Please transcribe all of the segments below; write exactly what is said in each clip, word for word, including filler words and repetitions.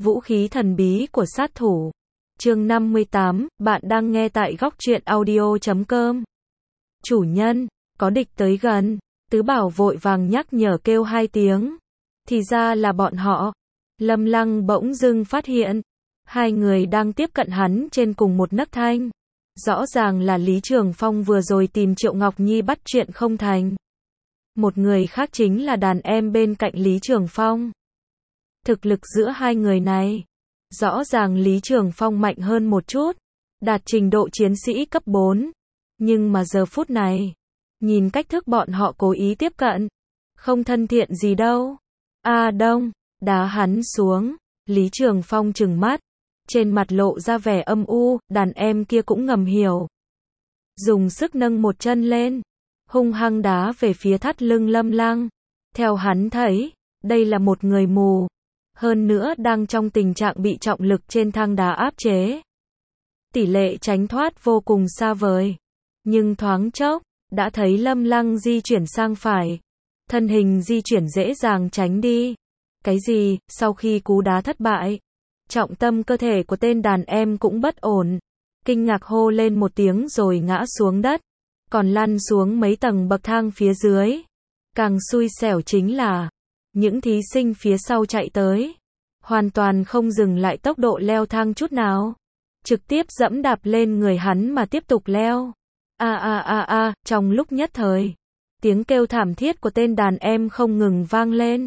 Vũ khí thần bí của sát thủ. Chương năm mươi tám, bạn đang nghe tại góc truyện audio chấm com. Chủ nhân, có địch tới gần. Tứ Bảo vội vàng nhắc nhở kêu hai tiếng. Thì ra là bọn họ. Lâm Lăng bỗng dưng phát hiện. Hai người đang tiếp cận hắn trên cùng một nấc thang. Rõ ràng là Lý Trường Phong vừa rồi tìm Triệu Ngọc Nhi bắt chuyện không thành. Một người khác chính là đàn em bên cạnh Lý Trường Phong. Thực lực giữa hai người này, rõ ràng Lý Trường Phong mạnh hơn một chút, đạt trình độ chiến sĩ cấp bốn. Nhưng mà giờ phút này, nhìn cách thức bọn họ cố ý tiếp cận, không thân thiện gì đâu. A Đông, đá hắn xuống, Lý Trường Phong trừng mắt, trên mặt lộ ra vẻ âm u, đàn em kia cũng ngầm hiểu. Dùng sức nâng một chân lên, hung hăng đá về phía thắt lưng Lâm Lăng. Theo hắn thấy, đây là một người mù. Hơn nữa đang trong tình trạng bị trọng lực trên thang đá áp chế. Tỷ lệ tránh thoát vô cùng xa vời. Nhưng thoáng chốc, đã thấy Lâm Lăng di chuyển sang phải. Thân hình di chuyển dễ dàng tránh đi. Cái gì, sau khi cú đá thất bại, trọng tâm cơ thể của tên đàn em cũng bất ổn. Kinh ngạc hô lên một tiếng rồi ngã xuống đất. Còn lăn xuống mấy tầng bậc thang phía dưới. Càng xui xẻo chính là những thí sinh phía sau chạy tới, hoàn toàn không dừng lại tốc độ leo thang chút nào, trực tiếp dẫm đạp lên người hắn mà tiếp tục leo. A a a a, trong lúc nhất thời, tiếng kêu thảm thiết của tên đàn em không ngừng vang lên.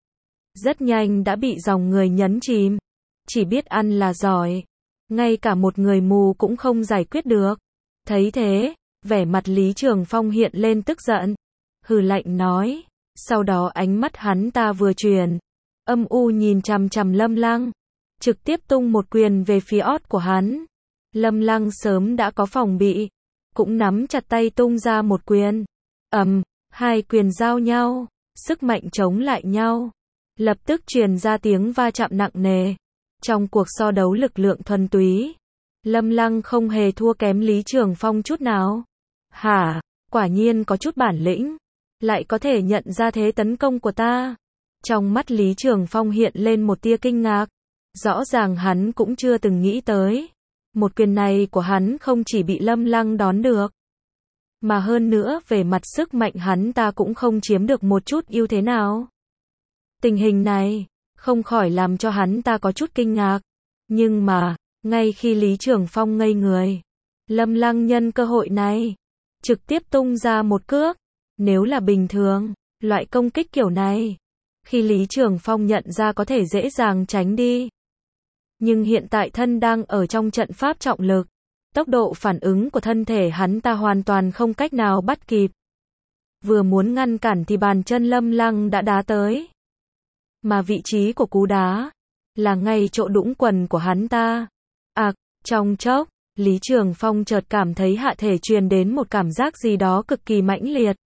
Rất nhanh đã bị dòng người nhấn chìm, chỉ biết ăn là giỏi, ngay cả một người mù cũng không giải quyết được. Thấy thế, vẻ mặt Lý Trường Phong hiện lên tức giận, hừ lạnh nói. Sau đó ánh mắt hắn ta vừa chuyển, âm u nhìn chằm chằm Lâm Lăng, trực tiếp tung một quyền về phía ót của hắn. Lâm Lăng sớm đã có phòng bị, cũng nắm chặt tay tung ra một quyền. Ầm, hai quyền giao nhau, sức mạnh chống lại nhau, lập tức truyền ra tiếng va chạm nặng nề. Trong cuộc so đấu lực lượng thuần túy, Lâm Lăng không hề thua kém Lý Trường Phong chút nào. Hả, quả nhiên có chút bản lĩnh. Lại có thể nhận ra thế tấn công của ta. Trong mắt Lý Trường Phong hiện lên một tia kinh ngạc. Rõ ràng hắn cũng chưa từng nghĩ tới. Một quyền này của hắn không chỉ bị Lâm Lăng đón được, mà hơn nữa về mặt sức mạnh hắn ta cũng không chiếm được một chút ưu thế nào. Tình hình này, không khỏi làm cho hắn ta có chút kinh ngạc. Nhưng mà, ngay khi Lý Trường Phong ngây người, Lâm Lăng nhân cơ hội này, trực tiếp tung ra một cước. Nếu là bình thường, loại công kích kiểu này, khi Lý Trường Phong nhận ra có thể dễ dàng tránh đi. Nhưng hiện tại thân đang ở trong trận pháp trọng lực, tốc độ phản ứng của thân thể hắn ta hoàn toàn không cách nào bắt kịp. Vừa muốn ngăn cản thì bàn chân Lâm Lăng đã đá tới. Mà vị trí của cú đá, là ngay chỗ đũng quần của hắn ta. À, trong chốc, Lý Trường Phong chợt cảm thấy hạ thể truyền đến một cảm giác gì đó cực kỳ mãnh liệt.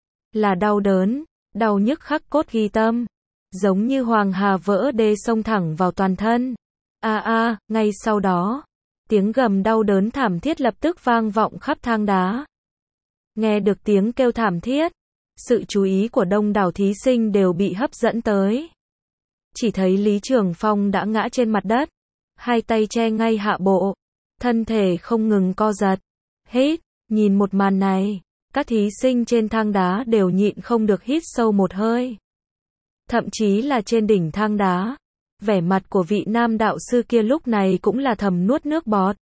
Là đau đớn, đau nhức khắc cốt ghi tâm, giống như hoàng hà vỡ đê xông thẳng vào toàn thân. A a, ngay sau đó, tiếng gầm đau đớn thảm thiết lập tức vang vọng khắp thang đá. Nghe được tiếng kêu thảm thiết, sự chú ý của đông đảo thí sinh đều bị hấp dẫn tới. Chỉ thấy Lý Trường Phong đã ngã trên mặt đất, hai tay che ngay hạ bộ, thân thể không ngừng co giật. Hít, nhìn một màn này, các thí sinh trên thang đá đều nhịn không được hít sâu một hơi. Thậm chí là trên đỉnh thang đá, vẻ mặt của vị nam đạo sư kia lúc này cũng là thầm nuốt nước bọt.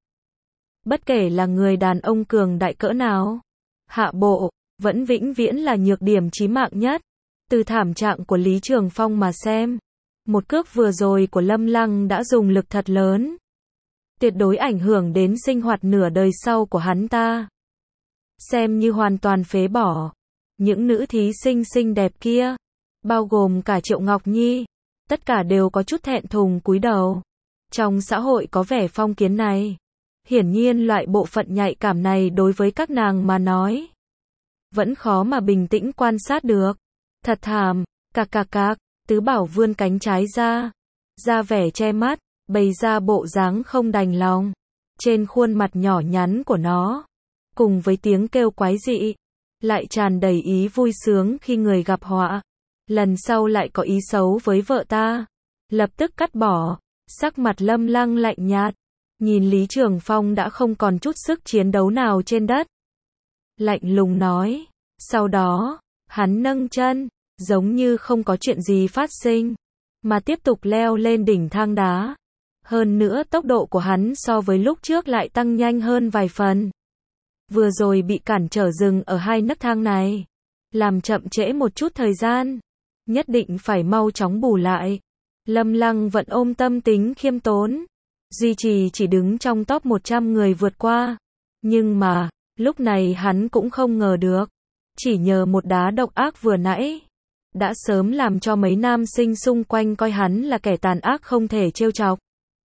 Bất kể là người đàn ông cường đại cỡ nào, hạ bộ, vẫn vĩnh viễn là nhược điểm chí mạng nhất. Từ thảm trạng của Lý Trường Phong mà xem, một cước vừa rồi của Lâm Lăng đã dùng lực thật lớn. Tuyệt đối ảnh hưởng đến sinh hoạt nửa đời sau của hắn ta. Xem như hoàn toàn phế bỏ. Những nữ thí sinh xinh đẹp kia, bao gồm cả Triệu Ngọc Nhi, tất cả đều có chút thẹn thùng cúi đầu. Trong xã hội có vẻ phong kiến này, hiển nhiên loại bộ phận nhạy cảm này đối với các nàng mà nói, vẫn khó mà bình tĩnh quan sát được. Thật thảm, cạc cạc cạc, Tứ Bảo vươn cánh trái ra, ra vẻ che mắt, bày ra bộ dáng không đành lòng. Trên khuôn mặt nhỏ nhắn của nó, cùng với tiếng kêu quái dị, lại tràn đầy ý vui sướng khi người gặp họa. Lần sau lại có ý xấu với vợ ta, lập tức cắt bỏ. Sắc mặt Lâm Lăng lạnh nhạt, nhìn Lý Trường Phong đã không còn chút sức chiến đấu nào trên đất. Lạnh lùng nói, sau đó, hắn nâng chân, giống như không có chuyện gì phát sinh, mà tiếp tục leo lên đỉnh thang đá. Hơn nữa tốc độ của hắn so với lúc trước lại tăng nhanh hơn vài phần. Vừa rồi bị cản trở dừng ở hai nấc thang này, làm chậm trễ một chút thời gian, nhất định phải mau chóng bù lại. Lâm Lăng vẫn ôm tâm tính khiêm tốn, duy trì chỉ đứng trong top một trăm người vượt qua. Nhưng mà, lúc này hắn cũng không ngờ được, chỉ nhờ một đá độc ác vừa nãy, đã sớm làm cho mấy nam sinh xung quanh coi hắn là kẻ tàn ác không thể trêu chọc.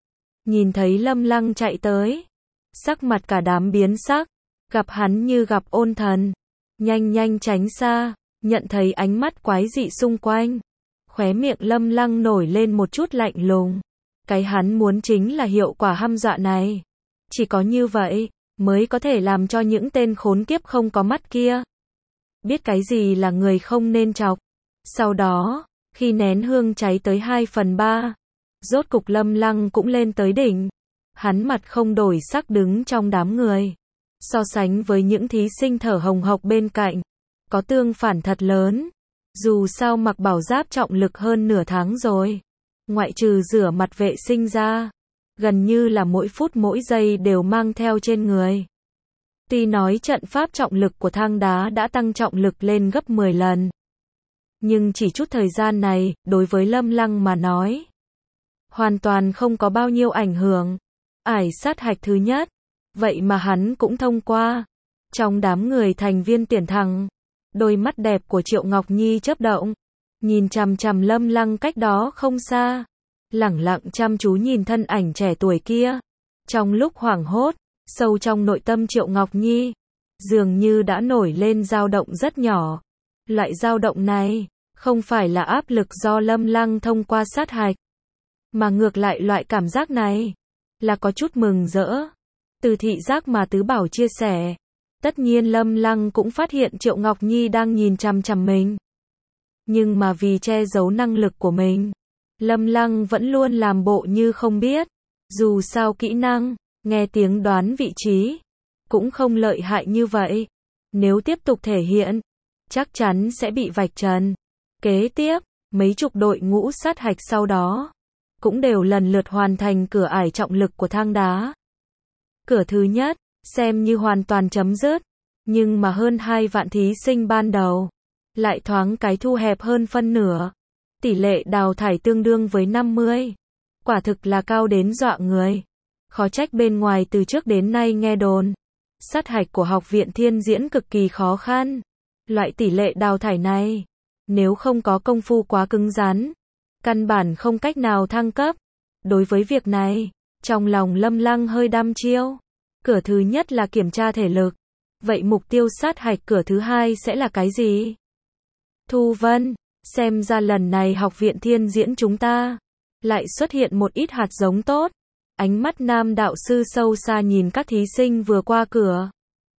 Nhìn thấy Lâm Lăng chạy tới, sắc mặt cả đám biến sắc, gặp hắn như gặp ôn thần, nhanh nhanh tránh xa, nhận thấy ánh mắt quái dị xung quanh. Khóe miệng Lâm Lăng nổi lên một chút lạnh lùng. Cái hắn muốn chính là hiệu quả hăm dọa này. Chỉ có như vậy, mới có thể làm cho những tên khốn kiếp không có mắt kia biết cái gì là người không nên chọc. Sau đó, khi nén hương cháy tới hai phần ba, rốt cục Lâm Lăng cũng lên tới đỉnh. Hắn mặt không đổi sắc đứng trong đám người. So sánh với những thí sinh thở hồng hộc bên cạnh, có tương phản thật lớn. Dù sao mặc bảo giáp trọng lực hơn nửa tháng rồi, ngoại trừ rửa mặt vệ sinh ra, gần như là mỗi phút mỗi giây đều mang theo trên người. Tuy nói trận pháp trọng lực của thang đá đã tăng trọng lực lên gấp mười lần, nhưng chỉ chút thời gian này, đối với Lâm Lăng mà nói, hoàn toàn không có bao nhiêu ảnh hưởng. Ải sát hạch thứ nhất, vậy mà hắn cũng thông qua. Trong đám người thành viên tuyển thẳng, đôi mắt đẹp của Triệu Ngọc Nhi chớp động, nhìn chằm chằm Lâm Lăng cách đó không xa, lẳng lặng chăm chú nhìn thân ảnh trẻ tuổi kia. Trong lúc hoảng hốt, sâu trong nội tâm Triệu Ngọc Nhi, dường như đã nổi lên dao động rất nhỏ. Loại dao động này, không phải là áp lực do Lâm Lăng thông qua sát hạch, mà ngược lại loại cảm giác này, là có chút mừng rỡ. Từ thị giác mà Tứ Bảo chia sẻ, tất nhiên Lâm Lăng cũng phát hiện Triệu Ngọc Nhi đang nhìn chằm chằm mình. Nhưng mà vì che giấu năng lực của mình, Lâm Lăng vẫn luôn làm bộ như không biết. Dù sao kỹ năng, nghe tiếng đoán vị trí, cũng không lợi hại như vậy. Nếu tiếp tục thể hiện, chắc chắn sẽ bị vạch trần. Kế tiếp, mấy chục đội ngũ sát hạch sau đó, cũng đều lần lượt hoàn thành cửa ải trọng lực của thang đá. Cửa thứ nhất, xem như hoàn toàn chấm dứt, nhưng mà hơn hai vạn thí sinh ban đầu, lại thoáng cái thu hẹp hơn phân nửa. Tỷ lệ đào thải tương đương với năm mươi. Quả thực là cao đến dọa người. Khó trách bên ngoài từ trước đến nay nghe đồn, sát hạch của Học viện Thiên Diễn cực kỳ khó khăn. Loại tỷ lệ đào thải này, nếu không có công phu quá cứng rắn, căn bản không cách nào thăng cấp. Đối với việc này, trong lòng Lâm Lăng hơi đăm chiêu. Cửa thứ nhất là kiểm tra thể lực. Vậy mục tiêu sát hạch cửa thứ hai sẽ là cái gì? Thu Vân, xem ra lần này Học viện Thiên Diễn chúng ta lại xuất hiện một ít hạt giống tốt. Ánh mắt nam đạo sư sâu xa nhìn các thí sinh vừa qua cửa,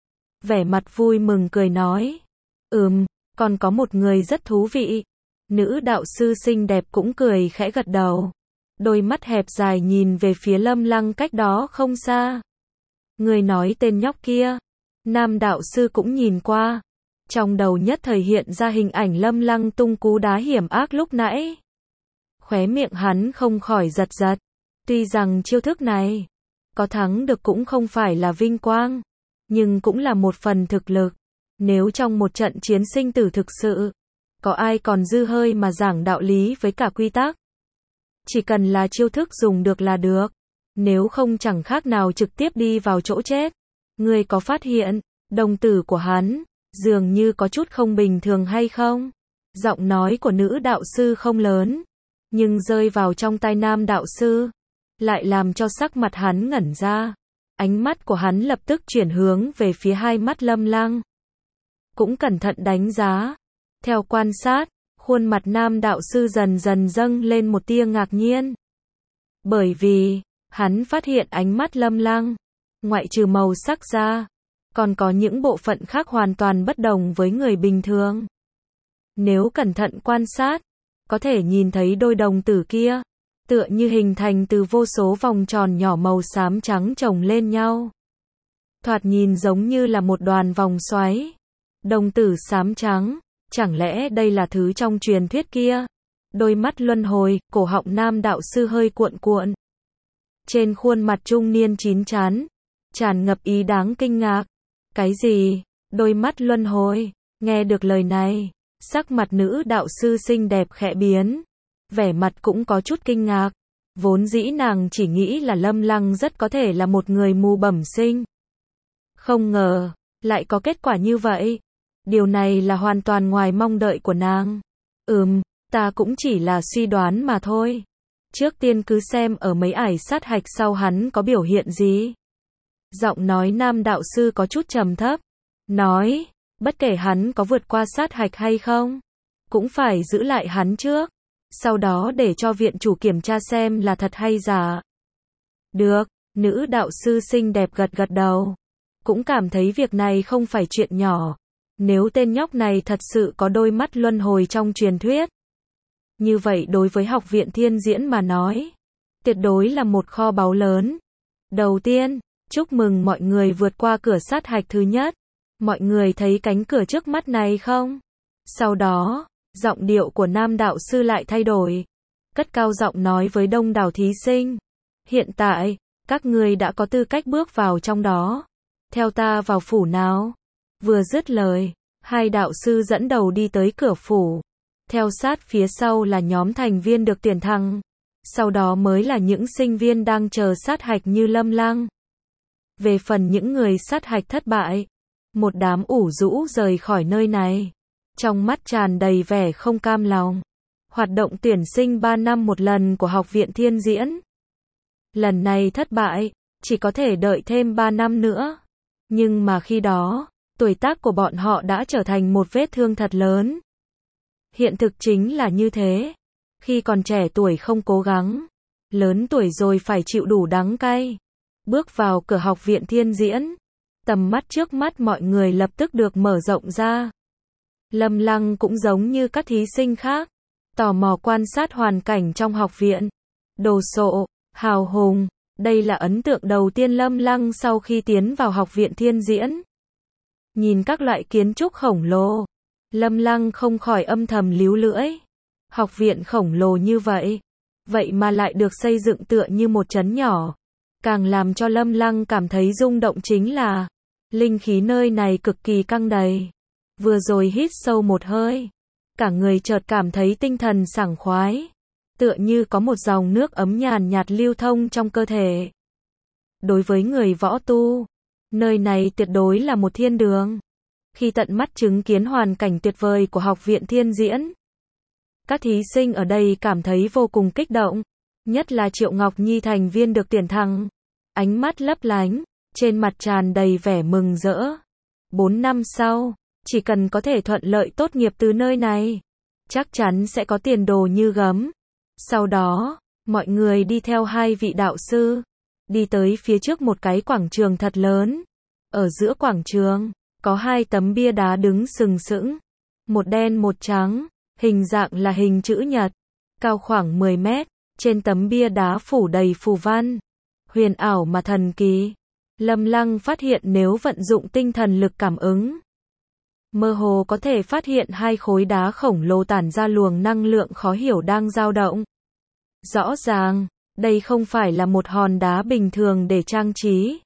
vẻ mặt vui mừng cười nói, ừm, còn có một người rất thú vị. Nữ đạo sư xinh đẹp cũng cười khẽ gật đầu, đôi mắt hẹp dài nhìn về phía Lâm Lăng cách đó không xa. Người nói tên nhóc kia. Nam đạo sư cũng nhìn qua, trong đầu nhất thời hiện ra hình ảnh Lâm Lăng tung cú đá hiểm ác lúc nãy. Khóe miệng hắn không khỏi giật giật. Tuy rằng chiêu thức này, có thắng được cũng không phải là vinh quang, nhưng cũng là một phần thực lực. Nếu trong một trận chiến sinh tử thực sự, có ai còn dư hơi mà giảng đạo lý với cả quy tắc. Chỉ cần là chiêu thức dùng được là được, nếu không chẳng khác nào trực tiếp đi vào chỗ chết. Ngươi có phát hiện, đồng tử của hắn, dường như có chút không bình thường hay không? Giọng nói của nữ đạo sư không lớn, nhưng rơi vào trong tai nam đạo sư, lại làm cho sắc mặt hắn ngẩn ra. Ánh mắt của hắn lập tức chuyển hướng về phía hai mắt Lâm Lăng. Cũng cẩn thận đánh giá. Theo quan sát, khuôn mặt nam đạo sư dần dần dâng lên một tia ngạc nhiên. Bởi vì, hắn phát hiện ánh mắt Lâm Lăng, ngoại trừ màu sắc ra, còn có những bộ phận khác hoàn toàn bất đồng với người bình thường. Nếu cẩn thận quan sát, có thể nhìn thấy đôi đồng tử kia, tựa như hình thành từ vô số vòng tròn nhỏ màu xám trắng chồng lên nhau. Thoạt nhìn giống như là một đoàn vòng xoáy. Đồng tử xám trắng, chẳng lẽ đây là thứ trong truyền thuyết kia? Đôi mắt luân hồi, cổ họng nam đạo sư hơi cuộn cuộn. Trên khuôn mặt trung niên chín chắn, tràn ngập ý đáng kinh ngạc. Cái gì? Đôi mắt luân hồi? Nghe được lời này, sắc mặt nữ đạo sư xinh đẹp khẽ biến. Vẻ mặt cũng có chút kinh ngạc. Vốn dĩ nàng chỉ nghĩ là Lâm Lăng rất có thể là một người mù bẩm sinh. Không ngờ, lại có kết quả như vậy. Điều này là hoàn toàn ngoài mong đợi của nàng. Ừm, ta cũng chỉ là suy đoán mà thôi. Trước tiên cứ xem ở mấy ải sát hạch sau hắn có biểu hiện gì. Giọng nói nam đạo sư có chút trầm thấp. Nói, bất kể hắn có vượt qua sát hạch hay không, cũng phải giữ lại hắn trước. Sau đó để cho viện chủ kiểm tra xem là thật hay giả. Được, nữ đạo sư xinh đẹp gật gật đầu. Cũng cảm thấy việc này không phải chuyện nhỏ. Nếu tên nhóc này thật sự có đôi mắt luân hồi trong truyền thuyết, như vậy đối với học viện Thiên Diễn mà nói, tuyệt đối là một kho báu lớn. Đầu tiên, chúc mừng mọi người vượt qua cửa sát hạch thứ nhất. Mọi người thấy cánh cửa trước mắt này không? Sau đó, giọng điệu của nam đạo sư lại thay đổi. Cất cao giọng nói với đông đảo thí sinh. Hiện tại, các ngươi đã có tư cách bước vào trong đó. Theo ta vào phủ nào. Vừa dứt lời, hai đạo sư dẫn đầu đi tới cửa phủ. Theo sát phía sau là nhóm thành viên được tuyển thăng. Sau đó mới là những sinh viên đang chờ sát hạch như Lâm Lăng. Về phần những người sát hạch thất bại, một đám ủ rũ rời khỏi nơi này. Trong mắt tràn đầy vẻ không cam lòng. Hoạt động tuyển sinh ba năm một lần của học viện Thiên Diễn. Lần này thất bại, chỉ có thể đợi thêm ba năm nữa. Nhưng mà khi đó, tuổi tác của bọn họ đã trở thành một vết thương thật lớn. Hiện thực chính là như thế. Khi còn trẻ tuổi không cố gắng, lớn tuổi rồi phải chịu đủ đắng cay. Bước vào cửa học viện Thiên Diễn, tầm mắt trước mắt mọi người lập tức được mở rộng ra. Lâm Lăng cũng giống như các thí sinh khác, tò mò quan sát hoàn cảnh trong học viện. Đồ sộ, hào hùng, đây là ấn tượng đầu tiên Lâm Lăng sau khi tiến vào học viện Thiên Diễn. Nhìn các loại kiến trúc khổng lồ, Lâm Lăng không khỏi âm thầm líu lưỡi. Học viện khổng lồ như vậy, vậy mà lại được xây dựng tựa như một trấn nhỏ. Càng làm cho Lâm Lăng cảm thấy rung động chính là, linh khí nơi này cực kỳ căng đầy. Vừa rồi hít sâu một hơi, cả người chợt cảm thấy tinh thần sảng khoái. Tựa như có một dòng nước ấm nhàn nhạt lưu thông trong cơ thể. Đối với người võ tu, nơi này tuyệt đối là một thiên đường. Khi tận mắt chứng kiến hoàn cảnh tuyệt vời của học viện Thiên Diễn, các thí sinh ở đây cảm thấy vô cùng kích động. Nhất là Triệu Ngọc Nhi thành viên được tuyển thăng. Ánh mắt lấp lánh, trên mặt tràn đầy vẻ mừng rỡ. Bốn năm sau, chỉ cần có thể thuận lợi tốt nghiệp từ nơi này, chắc chắn sẽ có tiền đồ như gấm. Sau đó, mọi người đi theo hai vị đạo sư, đi tới phía trước một cái quảng trường thật lớn. Ở giữa quảng trường, có hai tấm bia đá đứng sừng sững. Một đen một trắng, hình dạng là hình chữ nhật, cao khoảng mười mét. Trên tấm bia đá phủ đầy phù văn, huyền ảo mà thần kỳ. Lâm Lăng phát hiện nếu vận dụng tinh thần lực cảm ứng, mơ hồ có thể phát hiện hai khối đá khổng lồ tản ra luồng năng lượng khó hiểu đang dao động. Rõ ràng, đây không phải là một hòn đá bình thường để trang trí.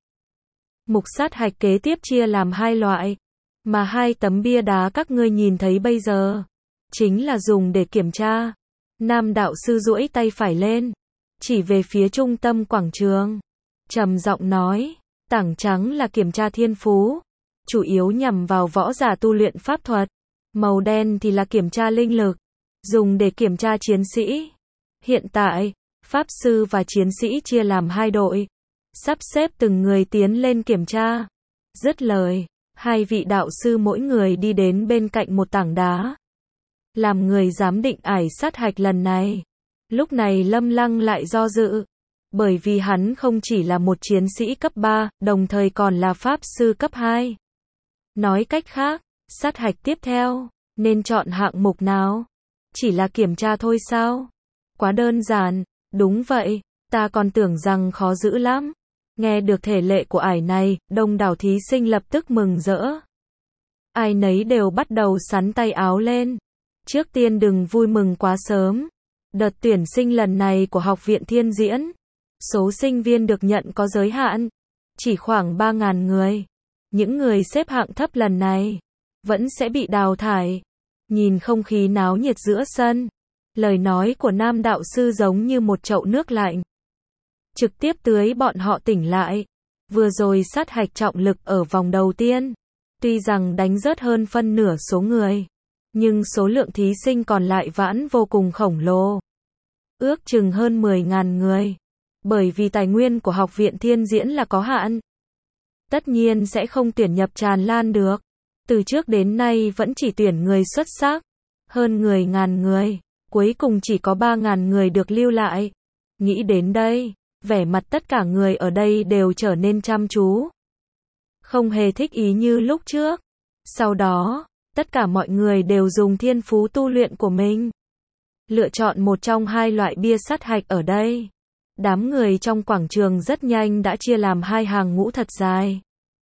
Mục sát hạch kế tiếp chia làm hai loại, mà hai tấm bia đá các ngươi nhìn thấy bây giờ, chính là dùng để kiểm tra. Nam đạo sư duỗi tay phải lên, chỉ về phía trung tâm quảng trường, trầm giọng nói, tảng trắng là kiểm tra thiên phú, chủ yếu nhằm vào võ giả tu luyện pháp thuật, màu đen thì là kiểm tra linh lực, dùng để kiểm tra chiến sĩ. Hiện tại, pháp sư và chiến sĩ chia làm hai đội, sắp xếp từng người tiến lên kiểm tra. Dứt lời, hai vị đạo sư mỗi người đi đến bên cạnh một tảng đá, làm người giám định ải sát hạch lần này. Lúc này Lâm Lăng lại do dự, bởi vì hắn không chỉ là một chiến sĩ cấp ba, đồng thời còn là pháp sư cấp hai. Nói cách khác, sát hạch tiếp theo, nên chọn hạng mục nào? Chỉ là kiểm tra thôi sao? Quá đơn giản, Đúng vậy, ta còn tưởng rằng khó giữ lắm. Nghe được thể lệ của ải này, đông đảo thí sinh lập tức mừng rỡ. Ai nấy đều bắt đầu xắn tay áo lên. Trước tiên đừng vui mừng quá sớm. Đợt tuyển sinh lần này của Học viện Thiên Diễn, số sinh viên được nhận có giới hạn, chỉ khoảng ba nghìn người. Những người xếp hạng thấp lần này vẫn sẽ bị đào thải. Nhìn không khí náo nhiệt giữa sân, lời nói của nam đạo sư giống như một chậu nước lạnh, trực tiếp tưới bọn họ tỉnh lại. Vừa rồi sát hạch trọng lực ở vòng đầu tiên, tuy rằng đánh rớt hơn phân nửa số người, nhưng số lượng thí sinh còn lại vẫn vô cùng khổng lồ. Ước chừng hơn mười nghìn người. Bởi vì tài nguyên của Học viện Thiên Diễn là có hạn, tất nhiên sẽ không tuyển nhập tràn lan được. Từ trước đến nay vẫn chỉ tuyển người xuất sắc, hơn mười nghìn người, cuối cùng chỉ có ba nghìn người được lưu lại. Nghĩ đến đây, vẻ mặt tất cả người ở đây đều trở nên chăm chú. Không hề thích ý như lúc trước. Sau đó, tất cả mọi người đều dùng thiên phú tu luyện của mình, lựa chọn một trong hai loại bia sát hạch ở đây. Đám người trong quảng trường rất nhanh đã chia làm hai hàng ngũ thật dài.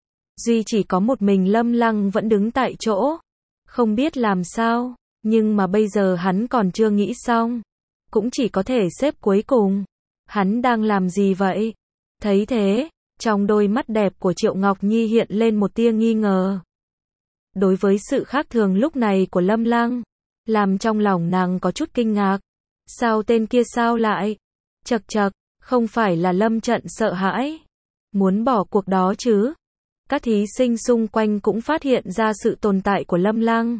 Duy chỉ có một mình Lâm Lăng vẫn đứng tại chỗ, không biết làm sao, nhưng mà bây giờ hắn còn chưa nghĩ xong, cũng chỉ có thể xếp cuối cùng. Hắn đang làm gì vậy? Thấy thế, trong đôi mắt đẹp của Triệu Ngọc Nhi hiện lên một tia nghi ngờ. Đối với sự khác thường lúc này của Lâm Lăng, làm trong lòng nàng có chút kinh ngạc. Sao tên kia sao lại? Chậc chậc, không phải là Lâm Trận sợ hãi, muốn bỏ cuộc đó chứ? Các thí sinh xung quanh cũng phát hiện ra sự tồn tại của Lâm Lăng,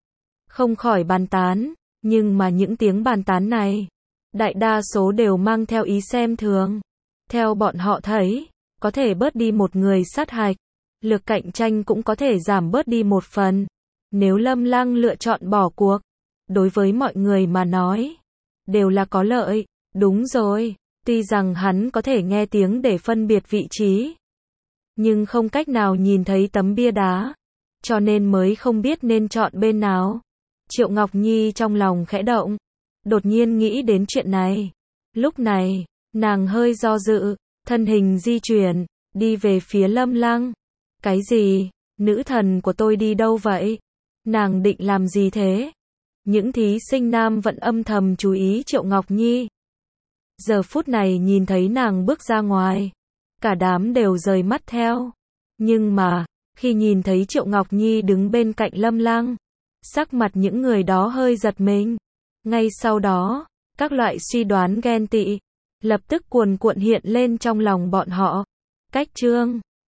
không khỏi bàn tán, nhưng mà những tiếng bàn tán này, đại đa số đều mang theo ý xem thường. Theo bọn họ thấy, có thể bớt đi một người sát hạch, lực cạnh tranh cũng có thể giảm bớt đi một phần. Nếu Lâm Lăng lựa chọn bỏ cuộc, đối với mọi người mà nói, đều là có lợi. Đúng rồi, tuy rằng hắn có thể nghe tiếng để phân biệt vị trí, nhưng không cách nào nhìn thấy tấm bia đá, cho nên mới không biết nên chọn bên nào. Triệu Ngọc Nhi trong lòng khẽ động, đột nhiên nghĩ đến chuyện này. Lúc này, nàng hơi do dự, thân hình di chuyển, đi về phía Lâm Lăng. Cái gì? Nữ thần của tôi đi đâu vậy? Nàng định làm gì thế? Những thí sinh nam vẫn âm thầm chú ý Triệu Ngọc Nhi. Giờ phút này nhìn thấy nàng bước ra ngoài, cả đám đều rời mắt theo. Nhưng mà, khi nhìn thấy Triệu Ngọc Nhi đứng bên cạnh Lâm Lăng, sắc mặt những người đó hơi giật mình. Ngay sau đó, các loại suy đoán ghen tị lập tức cuồn cuộn hiện lên trong lòng bọn họ. Cách Trương